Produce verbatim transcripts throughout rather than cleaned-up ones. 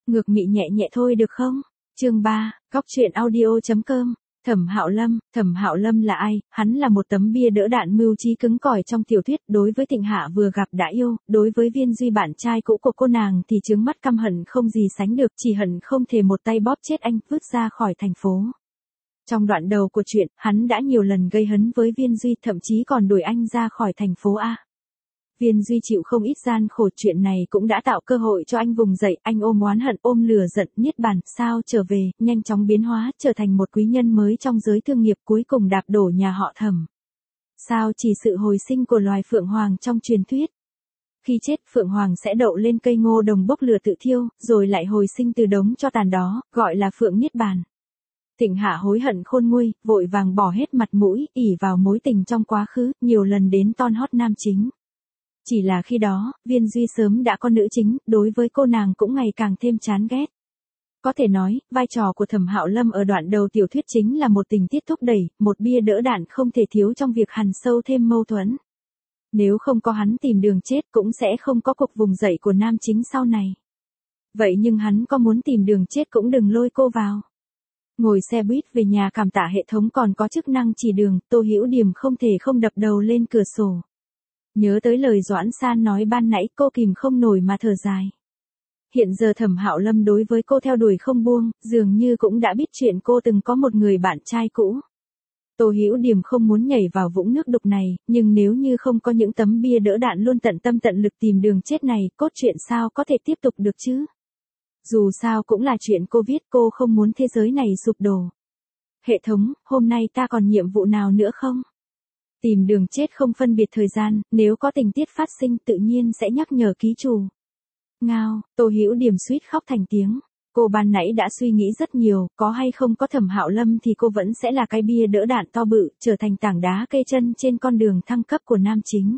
Ngược mị nhẹ nhẹ thôi được không? Chương ba, Cóc truyện audio chấm com. Thẩm Hạo Lâm, Thẩm Hạo Lâm là ai? Hắn là một tấm bia đỡ đạn mưu trí cứng cỏi trong tiểu thuyết, đối với Thịnh Hạ vừa gặp đã yêu, đối với Viên Duy bạn trai cũ của cô nàng thì trướng mắt căm hận không gì sánh được, chỉ hận không thể một tay bóp chết anh, vứt ra khỏi thành phố. Trong đoạn đầu của chuyện, hắn đã nhiều lần gây hấn với Viên Duy, thậm chí còn đuổi anh ra khỏi thành phố A. Viên Duy chịu không ít gian khổ, chuyện này cũng đã tạo cơ hội cho anh vùng dậy, anh ôm oán hận, ôm lửa giận, niết bàn, sao trở về, nhanh chóng biến hóa, trở thành một quý nhân mới trong giới thương nghiệp, cuối cùng đạp đổ nhà họ Thẩm. Sao chỉ sự hồi sinh của loài Phượng Hoàng trong truyền thuyết. Khi chết, Phượng Hoàng sẽ đậu lên cây ngô đồng bốc lửa tự thiêu, rồi lại hồi sinh từ đống tro tàn đó, gọi là Phượng Niết Bàn. Thịnh Hạ hối hận khôn nguôi, vội vàng bỏ hết mặt mũi, ỷ vào mối tình trong quá khứ, nhiều lần đến ton hót nam chính. Chỉ là khi đó, Viên Duy sớm đã có nữ chính, đối với cô nàng cũng ngày càng thêm chán ghét. Có thể nói, vai trò của Thẩm Hạo Lâm ở đoạn đầu tiểu thuyết chính là một tình tiết thúc đẩy, một bia đỡ đạn không thể thiếu trong việc hằn sâu thêm mâu thuẫn. Nếu không có hắn tìm đường chết cũng sẽ không có cuộc vùng dậy của nam chính sau này. Vậy nhưng hắn có muốn tìm đường chết cũng đừng lôi cô vào. Ngồi xe buýt về nhà, cảm tạ hệ thống còn có chức năng chỉ đường, Tô Hữu Điềm không thể không đập đầu lên cửa sổ. Nhớ tới lời Doãn San nói ban nãy, cô kìm không nổi mà thở dài. Hiện giờ Thẩm Hạo Lâm đối với cô theo đuổi không buông, dường như cũng đã biết chuyện cô từng có một người bạn trai cũ. Tô Hữu Điềm không muốn nhảy vào vũng nước đục này, nhưng nếu như không có những tấm bia đỡ đạn luôn tận tâm tận lực tìm đường chết này, cốt truyện sao có thể tiếp tục được chứ? Dù sao cũng là chuyện cô viết, cô không muốn thế giới này sụp đổ. Hệ thống, hôm nay ta còn nhiệm vụ nào nữa không? Tìm đường chết không phân biệt thời gian, nếu có tình tiết phát sinh tự nhiên sẽ nhắc nhở ký chủ. Ngao, Tô Hữu Điềm suýt khóc thành tiếng. Cô ban nãy đã suy nghĩ rất nhiều, có hay không có Thẩm Hạo Lâm thì cô vẫn sẽ là cái bia đỡ đạn to bự, trở thành tảng đá cây chân trên con đường thăng cấp của nam chính.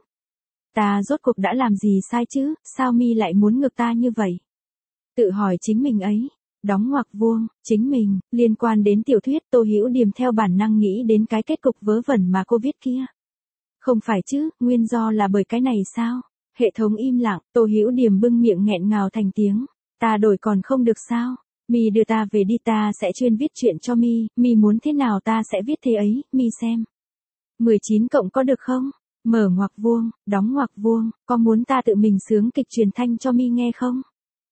Ta rốt cuộc đã làm gì sai chứ, sao mi lại muốn ngược ta như vậy? Tự hỏi chính mình ấy. Đóng ngoặc vuông, chính mình, liên quan đến tiểu thuyết, Tô Hữu Điềm theo bản năng nghĩ đến cái kết cục vớ vẩn mà cô viết kia. Không phải chứ, nguyên do là bởi cái này sao? Hệ thống im lặng, Tô Hữu Điềm bưng miệng nghẹn ngào thành tiếng. Ta đổi còn không được sao? Mi đưa ta về đi, ta sẽ chuyên viết chuyện cho mi, mi muốn thế nào ta sẽ viết thế ấy, mi xem. mười chín cộng có được không? Mở ngoặc vuông, đóng ngoặc vuông, có muốn ta tự mình sướng kịch truyền thanh cho mi nghe không?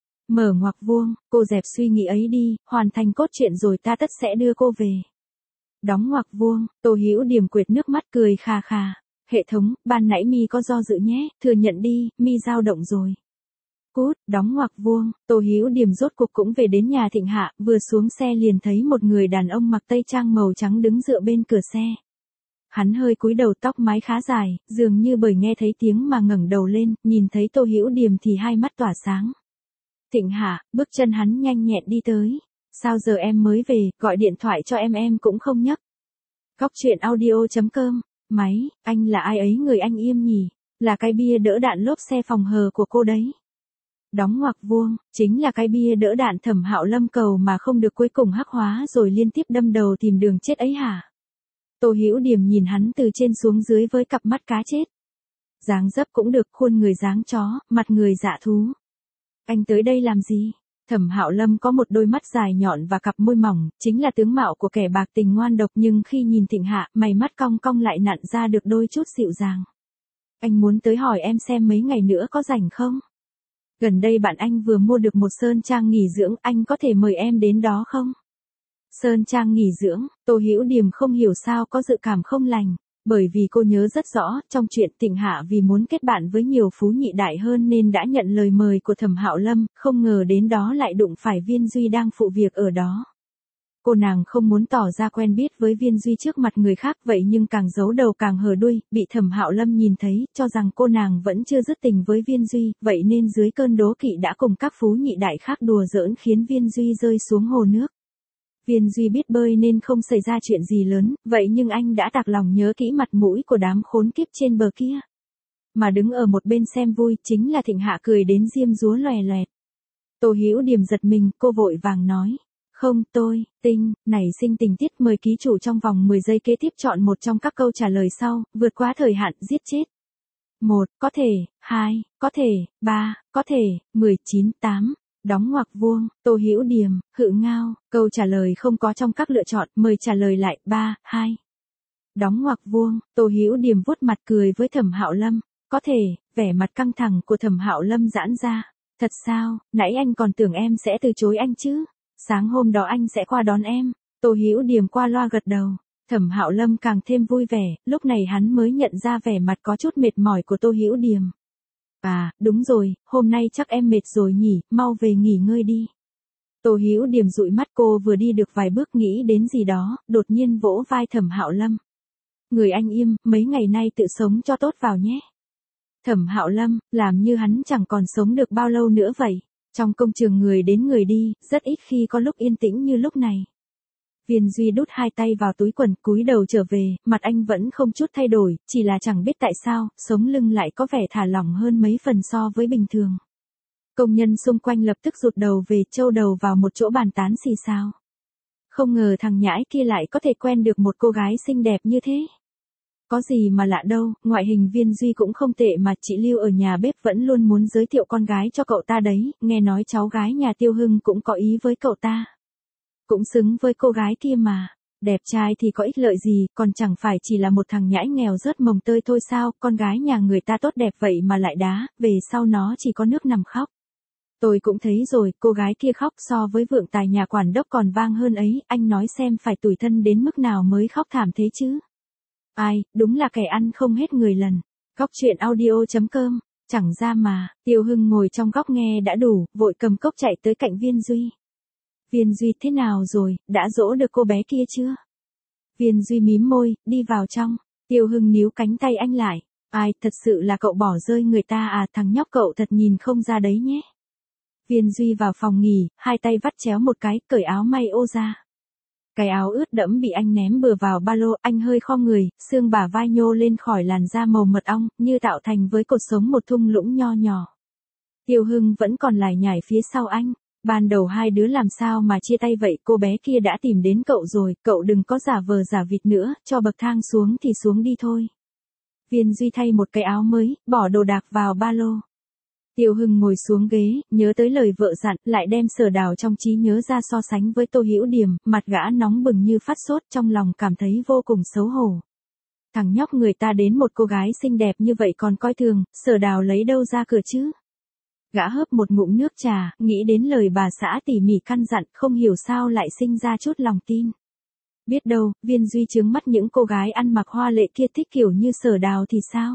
Mở ngoặc vuông, cô dẹp suy nghĩ ấy đi, hoàn thành cốt truyện rồi ta tất sẽ đưa cô về. Đóng ngoặc vuông, Tô Hữu Điềm quệt nước mắt cười khà khà. Hệ thống, ban nãy mi có do dự nhé, thừa nhận đi, mi dao động rồi. Cút, đóng ngoặc vuông, Tô Hữu Điềm rốt cuộc cũng về đến nhà Thịnh Hạ, vừa xuống xe liền thấy một người đàn ông mặc tây trang màu trắng đứng dựa bên cửa xe. Hắn hơi cúi đầu, tóc mái khá dài, dường như bởi nghe thấy tiếng mà ngẩng đầu lên, nhìn thấy Tô Hữu Điềm thì hai mắt tỏa sáng. Thịnh Hạ, bước chân hắn nhanh nhẹn đi tới. Sao giờ em mới về, gọi điện thoại cho em em cũng không nhấc. Cóc truyện audio chấm com. Máy, anh là ai ấy, người anh im nhỉ? Là cái bia đỡ đạn lốp xe phòng hờ của cô đấy. Đóng ngoặc vuông, chính là cái bia đỡ đạn Thẩm Hạo Lâm cầu mà không được cuối cùng hắc hóa rồi liên tiếp đâm đầu tìm đường chết ấy hả? Tô Hữu Điềm nhìn hắn từ trên xuống dưới với cặp mắt cá chết. Dáng dấp cũng được, khuôn người dáng chó, mặt người dạ thú. Anh tới đây làm gì? Thẩm Hạo Lâm có một đôi mắt dài nhọn và cặp môi mỏng, chính là tướng mạo của kẻ bạc tình ngoan độc, nhưng khi nhìn Thịnh Hạ, mày mắt cong cong lại nặn ra được đôi chút dịu dàng. Anh muốn tới hỏi em xem mấy ngày nữa có rảnh không? Gần đây bạn anh vừa mua được một sơn trang nghỉ dưỡng, anh có thể mời em đến đó không? Sơn trang nghỉ dưỡng, Tô Hữu Điềm không hiểu sao có dự cảm không lành. Bởi vì cô nhớ rất rõ, trong chuyện Thịnh Hạ vì muốn kết bạn với nhiều phú nhị đại hơn nên đã nhận lời mời của Thẩm Hạo Lâm, không ngờ đến đó lại đụng phải Viên Duy đang phụ việc ở đó. Cô nàng không muốn tỏ ra quen biết với Viên Duy trước mặt người khác, vậy nhưng càng giấu đầu càng hở đuôi, bị Thẩm Hạo Lâm nhìn thấy, cho rằng cô nàng vẫn chưa dứt tình với Viên Duy, vậy nên dưới cơn đố kỵ đã cùng các phú nhị đại khác đùa giỡn khiến Viên Duy rơi xuống hồ nước. Viên Duy biết bơi nên không xảy ra chuyện gì lớn, vậy nhưng anh đã tạc lòng nhớ kỹ mặt mũi của đám khốn kiếp trên bờ kia. Mà đứng ở một bên xem vui chính là Thịnh Hạ cười đến diêm dúa loè loẹt. Tô Hữu Điềm giật mình, cô vội vàng nói. Không, tôi, tinh, nảy sinh tình tiết, mời ký chủ trong vòng mười giây kế tiếp chọn một trong các câu trả lời sau, vượt quá thời hạn, giết chết. một, có thể, hai, có thể, ba, có thể, mười chín, tám. Đóng ngoặc vuông, Tô Hữu Điềm, Hự Ngao, câu trả lời không có trong các lựa chọn, mời trả lời lại, ba, hai. Đóng ngoặc vuông, Tô Hữu Điềm vuốt mặt cười với Thẩm Hạo Lâm, có thể, vẻ mặt căng thẳng của Thẩm Hạo Lâm giãn ra, thật sao, nãy anh còn tưởng em sẽ từ chối anh chứ, sáng hôm đó anh sẽ qua đón em, Tô Hữu Điềm qua loa gật đầu. Thẩm Hạo Lâm càng thêm vui vẻ, lúc này hắn mới nhận ra vẻ mặt có chút mệt mỏi của Tô Hữu Điềm. À, đúng rồi, hôm nay chắc em mệt rồi nhỉ, mau về nghỉ ngơi đi. Tô Hữu Điềm dụi mắt, cô vừa đi được vài bước nghĩ đến gì đó, đột nhiên vỗ vai Thẩm Hạo Lâm. Người anh im, mấy ngày nay tự sống cho tốt vào nhé. Thẩm Hạo Lâm, làm như hắn chẳng còn sống được bao lâu nữa vậy. Trong công trường người đến người đi, rất ít khi có lúc yên tĩnh như lúc này. Viên Duy đút hai tay vào túi quần, cúi đầu trở về, mặt anh vẫn không chút thay đổi, chỉ là chẳng biết tại sao, sống lưng lại có vẻ thả lỏng hơn mấy phần so với bình thường. Công nhân xung quanh lập tức rụt đầu về, châu đầu vào một chỗ bàn tán xì xào. Không ngờ thằng nhãi kia lại có thể quen được một cô gái xinh đẹp như thế. Có gì mà lạ đâu, ngoại hình Viên Duy cũng không tệ mà, chị Lưu ở nhà bếp vẫn luôn muốn giới thiệu con gái cho cậu ta đấy, nghe nói cháu gái nhà Tiêu Hưng cũng có ý với cậu ta. Cũng xứng với cô gái kia mà, đẹp trai thì có ích lợi gì, còn chẳng phải chỉ là một thằng nhãi nghèo rớt mồng tơi thôi sao, con gái nhà người ta tốt đẹp vậy mà lại đá, về sau nó chỉ có nước nằm khóc. Tôi cũng thấy rồi, cô gái kia khóc so với vượng tài nhà quản đốc còn vang hơn ấy, anh nói xem phải tủi thân đến mức nào mới khóc thảm thế chứ. Ai, đúng là kẻ ăn không hết người lần. Góc truyện audio chấm com, chẳng ra mà, Tiêu Hưng ngồi trong góc nghe đã đủ, vội cầm cốc chạy tới cạnh Viên Duy. Viên Duy, thế nào rồi, đã dỗ được cô bé kia chưa? Viên Duy mím môi, đi vào trong. Tiêu Hưng níu cánh tay anh lại. Ai, thật sự là cậu bỏ rơi người ta à, thằng nhóc cậu thật nhìn không ra đấy nhé. Viên Duy vào phòng nghỉ, hai tay vắt chéo một cái, cởi áo may ô ra. Cái áo ướt đẫm bị anh ném bừa vào ba lô, anh hơi khom người, xương bả vai nhô lên khỏi làn da màu mật ong, như tạo thành với cột sống một thung lũng nho nhỏ. Tiêu Hưng vẫn còn lải nhải phía sau anh. Ban đầu hai đứa làm sao mà chia tay vậy, cô bé kia đã tìm đến cậu rồi, cậu đừng có giả vờ giả vịt nữa, cho bậc thang xuống thì xuống đi thôi. Viên Duy thay một cái áo mới, bỏ đồ đạc vào ba lô. Tiêu Hưng ngồi xuống ghế, nhớ tới lời vợ dặn, lại đem Sở Đào trong trí nhớ ra so sánh với Tô Hữu Điềm, mặt gã nóng bừng như phát sốt, trong lòng cảm thấy vô cùng xấu hổ. Thằng nhóc người ta đến một cô gái xinh đẹp như vậy còn coi thường, Sở Đào lấy đâu ra cửa chứ? Gã hớp một ngụm nước trà, nghĩ đến lời bà xã tỉ mỉ căn dặn, không hiểu sao lại sinh ra chút lòng tin. Biết đâu, Viên Duy trướng mắt những cô gái ăn mặc hoa lệ kia thích kiểu như Sở Đào thì sao?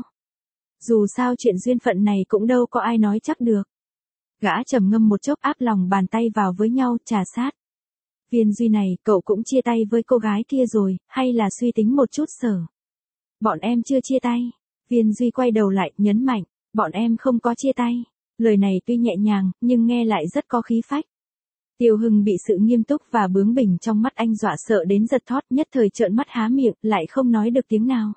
Dù sao chuyện duyên phận này cũng đâu có ai nói chắc được. Gã trầm ngâm một chốc, áp lòng bàn tay vào với nhau, trà sát. Viên Duy này, cậu cũng chia tay với cô gái kia rồi, hay là suy tính một chút Sở? Bọn em chưa chia tay. Viên Duy quay đầu lại, nhấn mạnh, bọn em không có chia tay. Lời này tuy nhẹ nhàng, nhưng nghe lại rất có khí phách. Tiêu Hưng bị sự nghiêm túc và bướng bỉnh trong mắt anh dọa sợ đến giật thót, nhất thời trợn mắt há miệng, lại không nói được tiếng nào.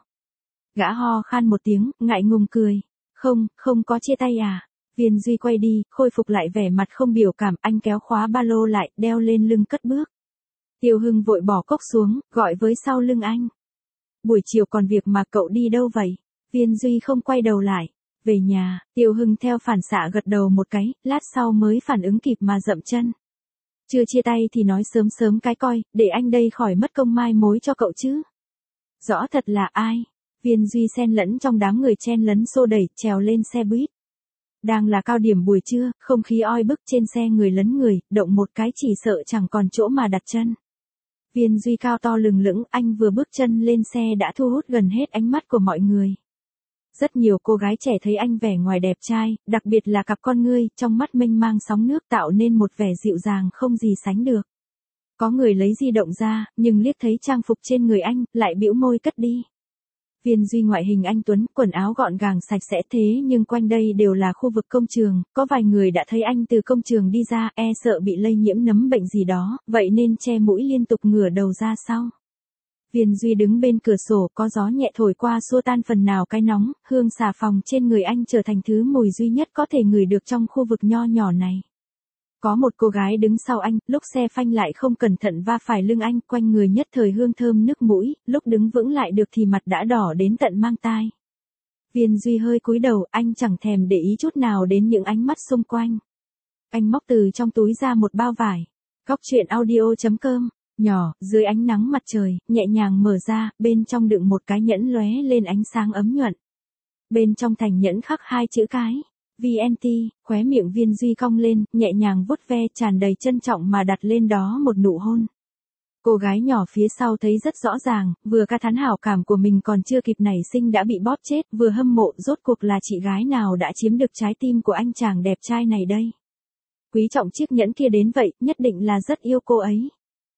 Gã ho khan một tiếng, ngại ngùng cười. Không, không có chia tay à. Viên Duy quay đi, khôi phục lại vẻ mặt không biểu cảm, anh kéo khóa ba lô lại, đeo lên lưng cất bước. Tiêu Hưng vội bỏ cốc xuống, gọi với sau lưng anh. Buổi chiều còn việc mà cậu đi đâu vậy? Viên Duy không quay đầu lại. Về nhà, Tiêu Hưng theo phản xạ gật đầu một cái, lát sau mới phản ứng kịp mà dậm chân. Chưa chia tay thì nói sớm sớm cái coi, để anh đây khỏi mất công mai mối cho cậu chứ. Rõ thật là ai? Viên Duy xen lẫn trong đám người chen lấn xô đẩy, trèo lên xe buýt. Đang là cao điểm buổi trưa, không khí oi bức trên xe người lấn người, động một cái chỉ sợ chẳng còn chỗ mà đặt chân. Viên Duy cao to lừng lững, anh vừa bước chân lên xe đã thu hút gần hết ánh mắt của mọi người. Rất nhiều cô gái trẻ thấy anh vẻ ngoài đẹp trai, đặc biệt là cặp con ngươi, trong mắt mênh mang sóng nước tạo nên một vẻ dịu dàng không gì sánh được. Có người lấy di động ra, nhưng liếc thấy trang phục trên người anh, lại bĩu môi cất đi. Viên Duy ngoại hình anh tuấn, quần áo gọn gàng sạch sẽ thế nhưng quanh đây đều là khu vực công trường, có vài người đã thấy anh từ công trường đi ra, e sợ bị lây nhiễm nấm bệnh gì đó, vậy nên che mũi liên tục ngửa đầu ra sau. Viên Duy đứng bên cửa sổ, có gió nhẹ thổi qua xua tan phần nào cái nóng, hương xà phòng trên người anh trở thành thứ mùi duy nhất có thể ngửi được trong khu vực nho nhỏ này. Có một cô gái đứng sau anh, lúc xe phanh lại không cẩn thận va phải lưng anh, quanh người nhất thời hương thơm nức mũi, lúc đứng vững lại được thì mặt đã đỏ đến tận mang tai. Viên Duy hơi cúi đầu, anh chẳng thèm để ý chút nào đến những ánh mắt xung quanh. Anh móc từ trong túi ra một bao vải. Góc truyện audio.com, nhỏ, dưới ánh nắng mặt trời, nhẹ nhàng mở ra, bên trong đựng một cái nhẫn lóe lên ánh sáng ấm nhuận. Bên trong thành nhẫn khắc hai chữ cái. vê en tê, khóe miệng Viên Duy cong lên, nhẹ nhàng vuốt ve tràn đầy trân trọng mà đặt lên đó một nụ hôn. Cô gái nhỏ phía sau thấy rất rõ ràng, vừa ca thán hảo cảm của mình còn chưa kịp nảy sinh đã bị bóp chết, vừa hâm mộ rốt cuộc là chị gái nào đã chiếm được trái tim của anh chàng đẹp trai này đây. Quý trọng chiếc nhẫn kia đến vậy, nhất định là rất yêu cô ấy.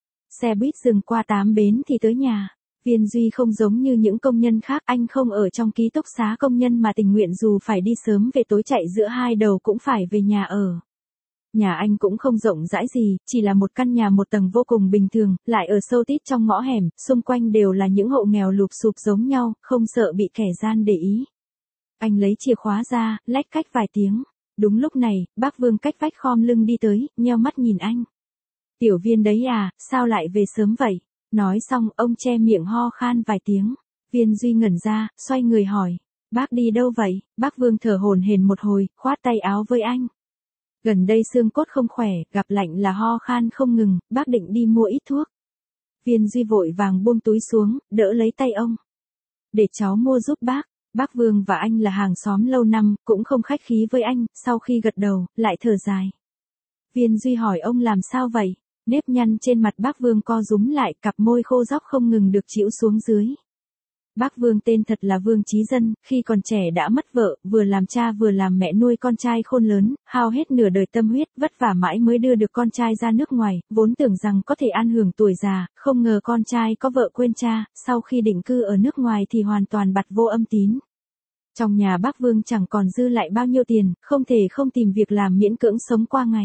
Xe buýt dừng qua tám bến thì tới nhà. Viên Duy không giống như những công nhân khác, anh không ở trong ký túc xá công nhân mà tình nguyện dù phải đi sớm về tối chạy giữa hai đầu cũng phải về nhà ở. Nhà anh cũng không rộng rãi gì, chỉ là một căn nhà một tầng vô cùng bình thường, lại ở sâu tít trong ngõ hẻm, xung quanh đều là những hộ nghèo lụp xụp giống nhau, không sợ bị kẻ gian để ý. Anh lấy chìa khóa ra, lách cách vài tiếng. Đúng lúc này, bác Vương cách vách khom lưng đi tới, nheo mắt nhìn anh. Tiểu Viên đấy à, sao lại về sớm vậy? Nói xong, ông che miệng ho khan vài tiếng. Viên Duy ngẩn ra, xoay người hỏi. Bác đi đâu vậy? Bác Vương thở hổn hển một hồi, khoát tay áo với anh. Gần đây xương cốt không khỏe, gặp lạnh là ho khan không ngừng, bác định đi mua ít thuốc. Viên Duy vội vàng buông túi xuống, đỡ lấy tay ông. Để cháu mua giúp bác. Bác Vương và anh là hàng xóm lâu năm, cũng không khách khí với anh, sau khi gật đầu, lại thở dài. Viên Duy hỏi ông làm sao vậy? Nếp nhăn trên mặt bác Vương co rúm lại, cặp môi khô róc không ngừng được chĩu xuống dưới. Bác Vương tên thật là Vương Chí Dân, khi còn trẻ đã mất vợ, vừa làm cha vừa làm mẹ nuôi con trai khôn lớn, hao hết nửa đời tâm huyết, vất vả mãi mới đưa được con trai ra nước ngoài, vốn tưởng rằng có thể an hưởng tuổi già, không ngờ con trai có vợ quên cha, sau khi định cư ở nước ngoài thì hoàn toàn bặt vô âm tín. Trong nhà bác Vương chẳng còn dư lại bao nhiêu tiền, không thể không tìm việc làm miễn cưỡng sống qua ngày.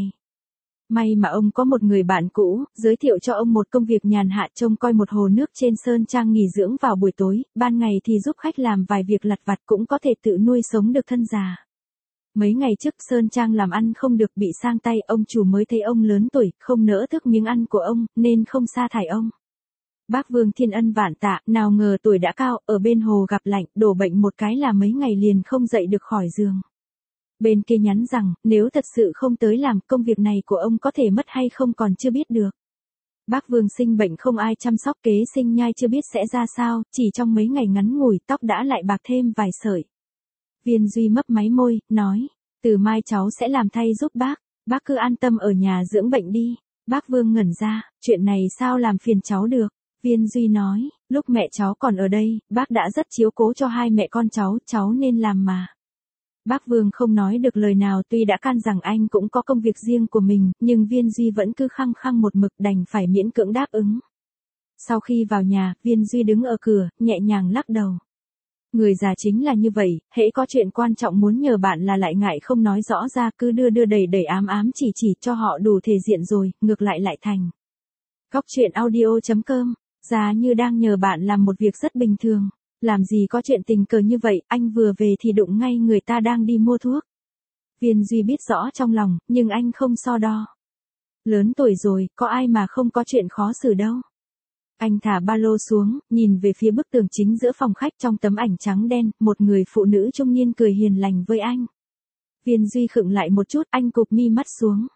May mà ông có một người bạn cũ, giới thiệu cho ông một công việc nhàn hạ trông coi một hồ nước trên Sơn Trang nghỉ dưỡng vào buổi tối, ban ngày thì giúp khách làm vài việc lặt vặt cũng có thể tự nuôi sống được thân già. Mấy ngày trước Sơn Trang làm ăn không được bị sang tay, ông chủ mới thấy ông lớn tuổi, không nỡ thức miếng ăn của ông, nên không sa thải ông. Bác Vương thiên ân vạn tạ, nào ngờ tuổi đã cao, ở bên hồ gặp lạnh, đổ bệnh một cái là mấy ngày liền không dậy được khỏi giường. Bên kia nhắn rằng, nếu thật sự không tới làm, công việc này của ông có thể mất hay không còn chưa biết được. Bác Vương sinh bệnh không ai chăm sóc, kế sinh nhai chưa biết sẽ ra sao, chỉ trong mấy ngày ngắn ngủi tóc đã lại bạc thêm vài sợi. Viên Duy mấp máy môi, nói, từ mai cháu sẽ làm thay giúp bác, bác cứ an tâm ở nhà dưỡng bệnh đi. Bác Vương ngẩn ra, chuyện này sao làm phiền cháu được. Viên Duy nói, lúc mẹ cháu còn ở đây, bác đã rất chiếu cố cho hai mẹ con cháu, cháu nên làm mà. Bác Vương không nói được lời nào, tuy đã can rằng anh cũng có công việc riêng của mình, nhưng Viên Duy vẫn cứ khăng khăng một mực, đành phải miễn cưỡng đáp ứng. Sau khi vào nhà, Viên Duy đứng ở cửa, nhẹ nhàng lắc đầu. Người già chính là như vậy, hễ có chuyện quan trọng muốn nhờ bạn là lại ngại không nói rõ ra, cứ đưa đưa đẩy đẩy ám ám chỉ chỉ cho họ đủ thể diện rồi, ngược lại lại thành. Góc truyện audio.com, già như đang nhờ bạn làm một việc rất bình thường. Làm gì có chuyện tình cờ như vậy, anh vừa về thì đụng ngay người ta đang đi mua thuốc. Viên Duy biết rõ trong lòng, nhưng anh không so đo. Lớn tuổi rồi, có ai mà không có chuyện khó xử đâu. Anh thả ba lô xuống, nhìn về phía bức tường chính giữa phòng khách, trong tấm ảnh trắng đen, một người phụ nữ trung niên cười hiền lành với anh. Viên Duy khựng lại một chút, anh cụp mi mắt xuống.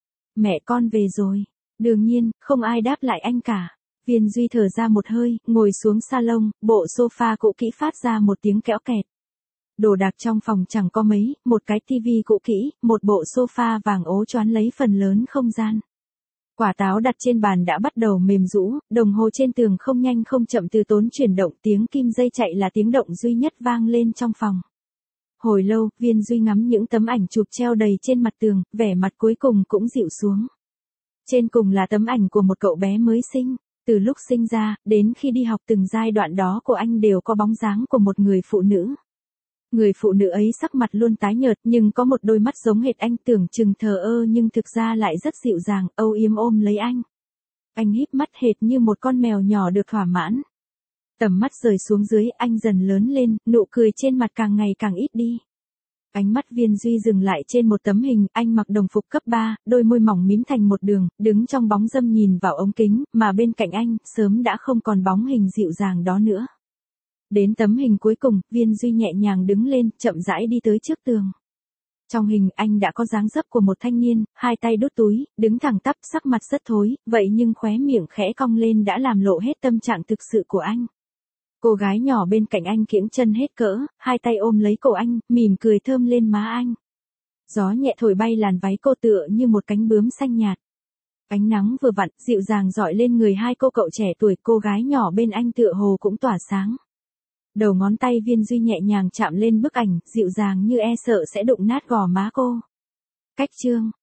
Mẹ con về rồi. Đương nhiên, không ai đáp lại anh cả. Viên Duy thở ra một hơi, ngồi xuống salon, bộ sofa cũ kỹ phát ra một tiếng kéo kẹt. Đồ đạc trong phòng chẳng có mấy, một cái tivi cũ kỹ, một bộ sofa vàng ố choán lấy phần lớn không gian. Quả táo đặt trên bàn đã bắt đầu mềm rũ, đồng hồ trên tường không nhanh không chậm từ tốn chuyển động, tiếng kim dây chạy là tiếng động duy nhất vang lên trong phòng. Hồi lâu, Viên Duy ngắm những tấm ảnh chụp treo đầy trên mặt tường, vẻ mặt cuối cùng cũng dịu xuống. Trên cùng là tấm ảnh của một cậu bé mới sinh. Từ lúc sinh ra, đến khi đi học, từng giai đoạn đó của anh đều có bóng dáng của một người phụ nữ. Người phụ nữ ấy sắc mặt luôn tái nhợt, nhưng có một đôi mắt giống hệt anh, tưởng chừng thờ ơ nhưng thực ra lại rất dịu dàng, âu yếm ôm lấy anh. Anh híp mắt hệt như một con mèo nhỏ được thỏa mãn. Tầm mắt rời xuống dưới, anh dần lớn lên, nụ cười trên mặt càng ngày càng ít đi. Ánh mắt Viên Duy dừng lại trên một tấm hình, anh mặc đồng phục cấp ba, đôi môi mỏng mím thành một đường, đứng trong bóng râm nhìn vào ống kính, mà bên cạnh anh, sớm đã không còn bóng hình dịu dàng đó nữa. Đến tấm hình cuối cùng, Viên Duy nhẹ nhàng đứng lên, chậm rãi đi tới trước tường. Trong hình anh đã có dáng dấp của một thanh niên, hai tay đút túi, đứng thẳng tắp, sắc mặt rất thối, vậy nhưng khóe miệng khẽ cong lên đã làm lộ hết tâm trạng thực sự của anh. Cô gái nhỏ bên cạnh anh kiễng chân hết cỡ, hai tay ôm lấy cổ anh, mỉm cười thơm lên má anh. Gió nhẹ thổi bay làn váy cô tựa như một cánh bướm xanh nhạt. Ánh nắng vừa vặn, dịu dàng rọi lên người hai cô cậu trẻ tuổi, cô gái nhỏ bên anh tựa hồ cũng tỏa sáng. Đầu ngón tay Viên Duy nhẹ nhàng chạm lên bức ảnh, dịu dàng như e sợ sẽ đụng nát gò má cô. Cách chương